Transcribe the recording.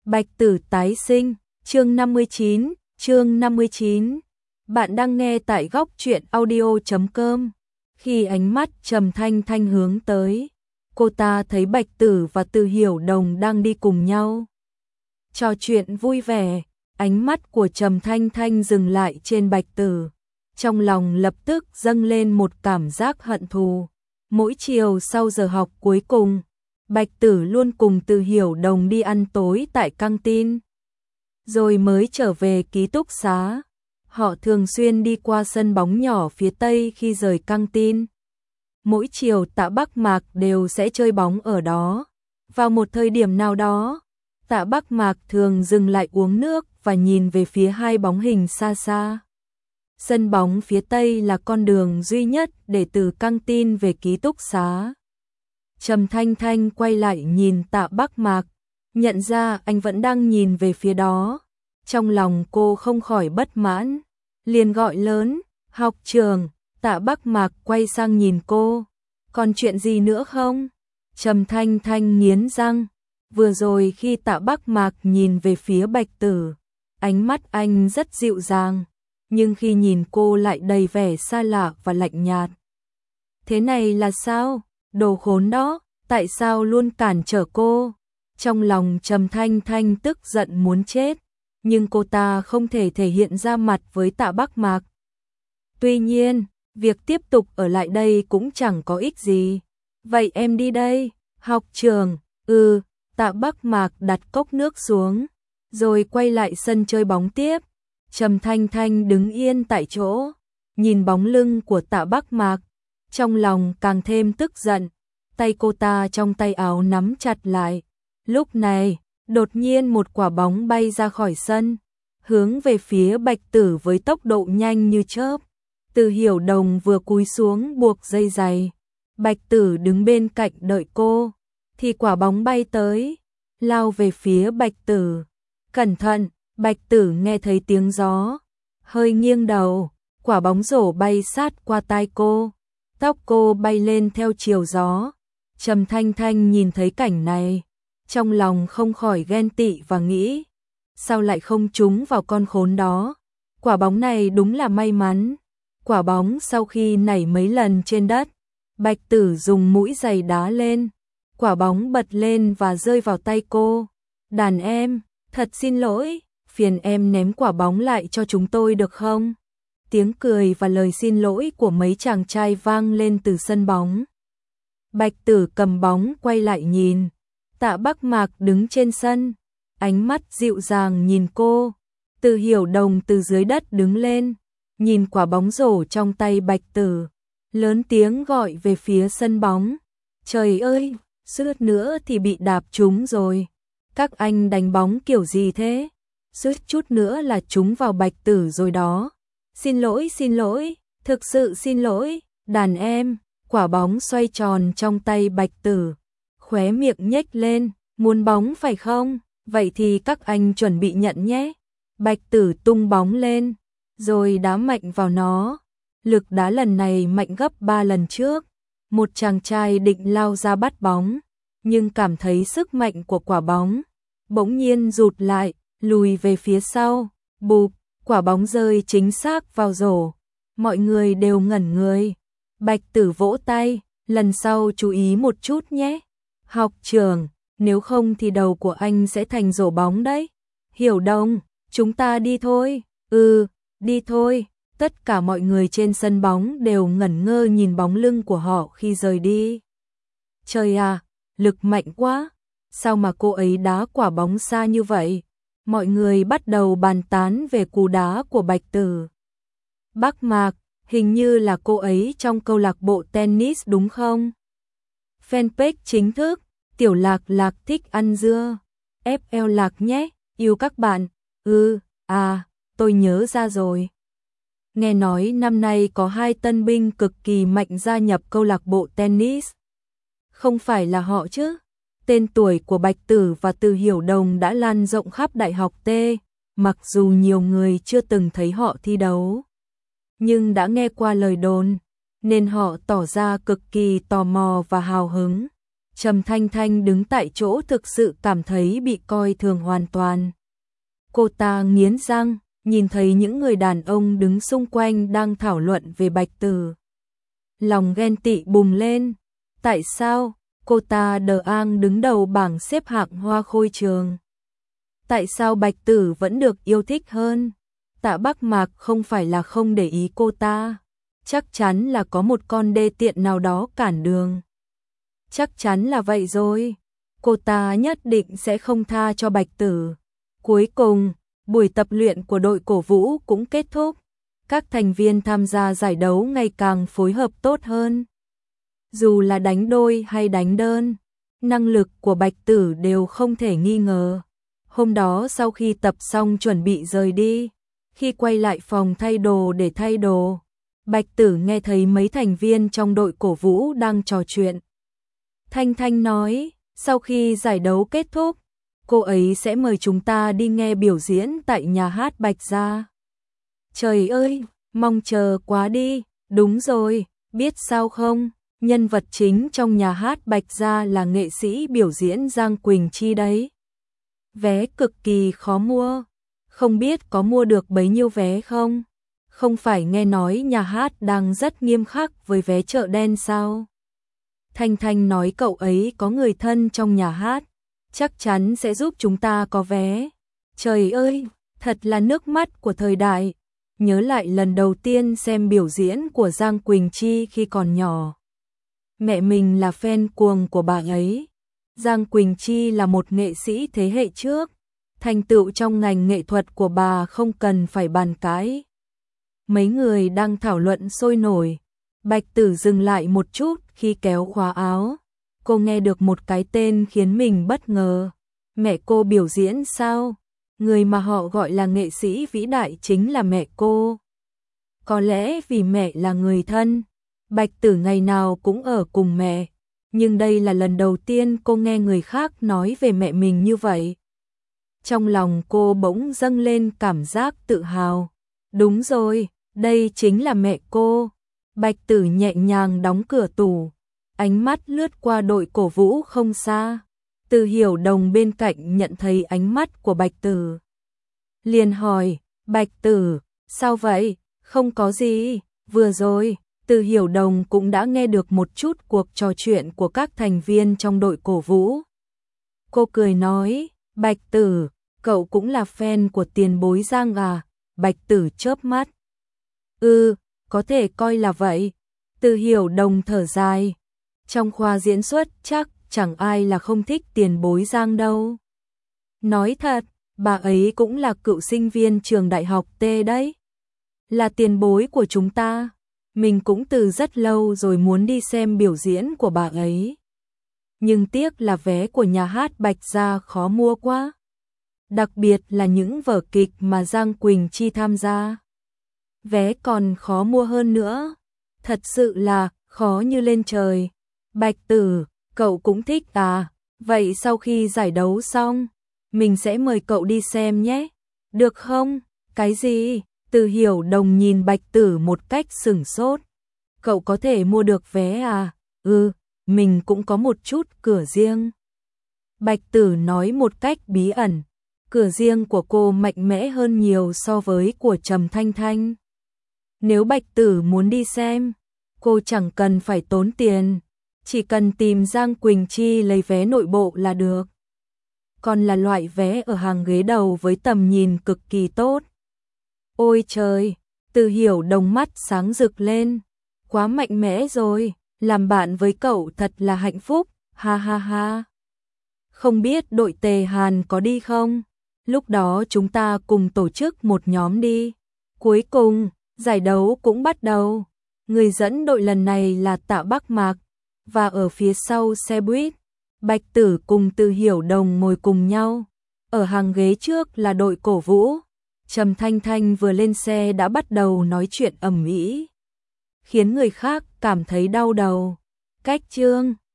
Bạch Tử tái sinh, chương 59. Bạn đang nghe tại góc truyện audio.com. Khi ánh mắt Trầm Thanh Thanh hướng tới, cô ta thấy Bạch Tử và Từ Hiểu Đồng đang đi cùng nhau. Trò chuyện vui vẻ, ánh mắt của Trầm Thanh Thanh dừng lại trên Bạch Tử. Trong lòng lập tức dâng lên một cảm giác hận thù. Mỗi chiều sau giờ học cuối cùng, Bạch Tử luôn cùng Từ Hiểu Đồng đi ăn tối tại căng tin, rồi mới trở về ký túc xá. Họ thường xuyên đi qua sân bóng nhỏ phía tây khi rời căng tin. Mỗi chiều Tạ Bắc Mạc đều sẽ chơi bóng ở đó. Vào một thời điểm nào đó, Tạ Bắc Mạc thường dừng lại uống nước và nhìn về phía hai bóng hình xa xa. Sân bóng phía tây là con đường duy nhất để từ căng tin về ký túc xá. Trầm Thanh Thanh quay lại nhìn Tạ Bắc Mạc, nhận ra anh vẫn đang nhìn về phía đó. Trong lòng cô không khỏi bất mãn, liền gọi lớn, "Học trường." Tạ Bắc Mạc quay sang nhìn cô, "Còn chuyện gì nữa không?" Trầm Thanh Thanh nghiến răng, vừa rồi khi Tạ Bắc Mạc nhìn về phía Bạch Tử, ánh mắt anh rất dịu dàng, nhưng khi nhìn cô lại đầy vẻ xa lạ và lạnh nhạt. Thế này là sao? Đồ khốn đó, tại sao luôn cản trở cô? Trong lòng Trầm Thanh Thanh tức giận muốn chết, nhưng cô ta không thể thể hiện ra mặt với Tạ Bắc Mạc. Tuy nhiên, việc tiếp tục ở lại đây cũng chẳng có ích gì. "Vậy em đi đây." "Học trường." Tạ Bắc Mạc đặt cốc nước xuống, rồi quay lại sân chơi bóng tiếp. Trầm Thanh Thanh đứng yên tại chỗ, nhìn bóng lưng của Tạ Bắc Mạc, trong lòng càng thêm tức giận. Tay cô ta trong tay áo nắm chặt lại. Lúc này, đột nhiên một quả bóng bay ra khỏi sân, hướng về phía Bạch Tử với tốc độ nhanh như chớp. Từ Hiểu Đồng vừa cúi xuống buộc dây giày, Bạch Tử đứng bên cạnh đợi cô, thì quả bóng bay tới, lao về phía Bạch Tử. "Cẩn thận!" Bạch Tử nghe thấy tiếng gió, hơi nghiêng đầu, quả bóng rổ bay sát qua tai cô, tóc cô bay lên theo chiều gió. Trầm Thanh Thanh nhìn thấy cảnh này, trong lòng không khỏi ghen tị và nghĩ, sao lại không trúng vào con khốn đó. Quả bóng này đúng là may mắn. Quả bóng sau khi nảy mấy lần trên đất, Bạch Tử dùng mũi giày đá lên, quả bóng bật lên và rơi vào tay cô. "Đàn em, thật xin lỗi, phiền em ném quả bóng lại cho chúng tôi được không?" Tiếng cười và lời xin lỗi của mấy chàng trai vang lên từ sân bóng. Bạch Tử cầm bóng quay lại nhìn, Tạ Bắc Mạc đứng trên sân, ánh mắt dịu dàng nhìn cô. Từ Hiểu Đồng từ dưới đất đứng lên, nhìn quả bóng rổ trong tay Bạch Tử, lớn tiếng gọi về phía sân bóng. "Trời ơi, suýt nữa thì bị đạp trúng rồi. Các anh đánh bóng kiểu gì thế? Suýt chút nữa là trúng vào Bạch Tử rồi đó. Xin lỗi, thực sự xin lỗi, đàn em." Quả bóng xoay tròn trong tay Bạch Tử, khóe miệng nhếch lên, "Muốn bóng phải không? Vậy thì các anh chuẩn bị nhận nhé." Bạch Tử tung bóng lên, rồi đá mạnh vào nó. Lực đá lần này mạnh gấp 3 lần trước. Một chàng trai định lao ra bắt bóng, nhưng cảm thấy sức mạnh của quả bóng, bỗng nhiên rụt lại, lùi về phía sau. Bụp, quả bóng rơi chính xác vào rổ. Mọi người đều ngẩn người. Bạch Tử vỗ tay, "Lần sau chú ý một chút nhé. Học trường, nếu không thì đầu của anh sẽ thành rổ bóng đấy." "Hiểu Đồng, chúng ta đi thôi." Đi thôi." Tất cả mọi người trên sân bóng đều ngẩn ngơ nhìn bóng lưng của họ khi rời đi. Trời à, lực mạnh quá. Sao mà cô ấy đá quả bóng xa như vậy? Mọi người bắt đầu bàn tán về cú đá của Bạch Tử. "Bắc Mạc, hình như là cô ấy trong câu lạc bộ tennis đúng không?" Fanpage chính thức, Tiểu Lạc Lạc thích ăn dưa. FL Lạc nhé, yêu các bạn. Tôi nhớ ra rồi. Nghe nói năm nay có 2 tân binh cực kỳ mạnh gia nhập câu lạc bộ tennis. Không phải là họ chứ? Tên tuổi của Bạch Tử và Từ Hiểu Đồng đã lan rộng khắp Đại học T, mặc dù nhiều người chưa từng thấy họ thi đấu, nhưng đã nghe qua lời đồn, nên họ tỏ ra cực kỳ tò mò và hào hứng. Trầm Thanh Thanh đứng tại chỗ thực sự cảm thấy bị coi thường hoàn toàn. Cô ta nghiến răng, nhìn thấy những người đàn ông đứng xung quanh đang thảo luận về Bạch Tử. Lòng ghen tị bùng lên. Tại sao cô ta đờ ang đứng đầu bảng xếp hạng hoa khôi trường? Tại sao Bạch Tử vẫn được yêu thích hơn? Tạ Bắc Mạc không phải là không để ý cô ta, chắc chắn là có một con đê tiện nào đó cản đường. Chắc chắn là vậy rồi, cô ta nhất định sẽ không tha cho Bạch Tử. Cuối cùng, buổi tập luyện của đội cổ vũ cũng kết thúc. Các thành viên tham gia giải đấu ngày càng phối hợp tốt hơn. Dù là đánh đôi hay đánh đơn, năng lực của Bạch Tử đều không thể nghi ngờ. Hôm đó sau khi tập xong chuẩn bị rời đi, khi quay lại phòng thay đồ để thay đồ, Bạch Tử nghe thấy mấy thành viên trong đội cổ vũ đang trò chuyện. Thanh Thanh nói, sau khi giải đấu kết thúc, cô ấy sẽ mời chúng ta đi nghe biểu diễn tại nhà hát Bạch Gia. Trời ơi, mong chờ quá đi. Đúng rồi, biết sao không, nhân vật chính trong nhà hát Bạch Gia là nghệ sĩ biểu diễn Giang Quỳnh Chi đấy. Vé cực kỳ khó mua, không biết có mua được bấy nhiêu vé không? Không phải nghe nói nhà hát đang rất nghiêm khắc với vé chợ đen sao? Thanh Thanh nói cậu ấy có người thân trong nhà hát, chắc chắn sẽ giúp chúng ta có vé. Trời ơi, thật là nước mắt của thời đại. Nhớ lại lần đầu tiên xem biểu diễn của Giang Quỳnh Chi khi còn nhỏ. Mẹ mình là fan cuồng của bà ấy. Giang Quỳnh Chi là một nghệ sĩ thế hệ trước, thành tựu trong ngành nghệ thuật của bà không cần phải bàn cãi. Mấy người đang thảo luận sôi nổi, Bạch Tử dừng lại một chút khi kéo khóa áo. Cô nghe được một cái tên khiến mình bất ngờ. Mẹ cô biểu diễn sao? Người mà họ gọi là nghệ sĩ vĩ đại chính là mẹ cô. Có lẽ vì mẹ là người thân, Bạch Tử ngày nào cũng ở cùng mẹ. Nhưng đây là lần đầu tiên cô nghe người khác nói về mẹ mình như vậy. Trong lòng cô bỗng dâng lên cảm giác tự hào. Đúng rồi, đây chính là mẹ cô. Bạch Tử nhẹ nhàng đóng cửa tủ, ánh mắt lướt qua đội cổ vũ không xa. Từ Hiểu Đồng bên cạnh nhận thấy ánh mắt của Bạch Tử, liền hỏi, Bạch Tử, sao vậy? Không có gì, vừa rồi, Từ Hiểu Đồng cũng đã nghe được một chút cuộc trò chuyện của các thành viên trong đội cổ vũ. Cô cười nói, Bạch Tử, cậu cũng là fan của tiền bối Giang à? Bạch Tử chớp mắt. Có thể coi là vậy. Từ Hiểu Đồng thở dài. Trong khoa diễn xuất chắc chẳng ai là không thích tiền bối Giang đâu. Nói thật, bà ấy cũng là cựu sinh viên trường đại học T đấy. Là tiền bối của chúng ta. Mình cũng từ rất lâu rồi muốn đi xem biểu diễn của bà ấy. Nhưng tiếc là vé của nhà hát Bạch Gia khó mua quá. Đặc biệt là những vở kịch mà Giang Quỳnh Chi tham gia. Vé còn khó mua hơn nữa. Thật sự là khó như lên trời. Bạch Tử, cậu cũng thích à? Vậy sau khi giải đấu xong, mình sẽ mời cậu đi xem nhé. Được không? Cái gì? Từ Hiểu Đồng nhìn Bạch Tử một cách sửng sốt. Cậu có thể mua được vé à? Mình cũng có một chút cửa riêng. Bạch Tử nói một cách bí ẩn. Cửa riêng của cô mạnh mẽ hơn nhiều so với của Trầm Thanh Thanh. Nếu Bạch Tử muốn đi xem, cô chẳng cần phải tốn tiền, chỉ cần tìm Giang Quỳnh Chi lấy vé nội bộ là được. Còn là loại vé ở hàng ghế đầu với tầm nhìn cực kỳ tốt. Ôi trời, Từ Hiểu Đồng mắt sáng rực lên. Quá mạnh mẽ rồi, làm bạn với cậu thật là hạnh phúc, ha ha ha. Không biết đội Tề Hàn có đi không? Lúc đó chúng ta cùng tổ chức một nhóm đi. Cuối cùng, giải đấu cũng bắt đầu. Người dẫn đội lần này là Tạ Bắc Mạc, và ở phía sau xe buýt, Bạch Tử cùng Từ Hiểu Đồng ngồi cùng nhau. Ở hàng ghế trước là đội cổ vũ. Trầm Thanh Thanh vừa lên xe đã bắt đầu nói chuyện ầm ĩ, khiến người khác cảm thấy đau đầu. Cách chương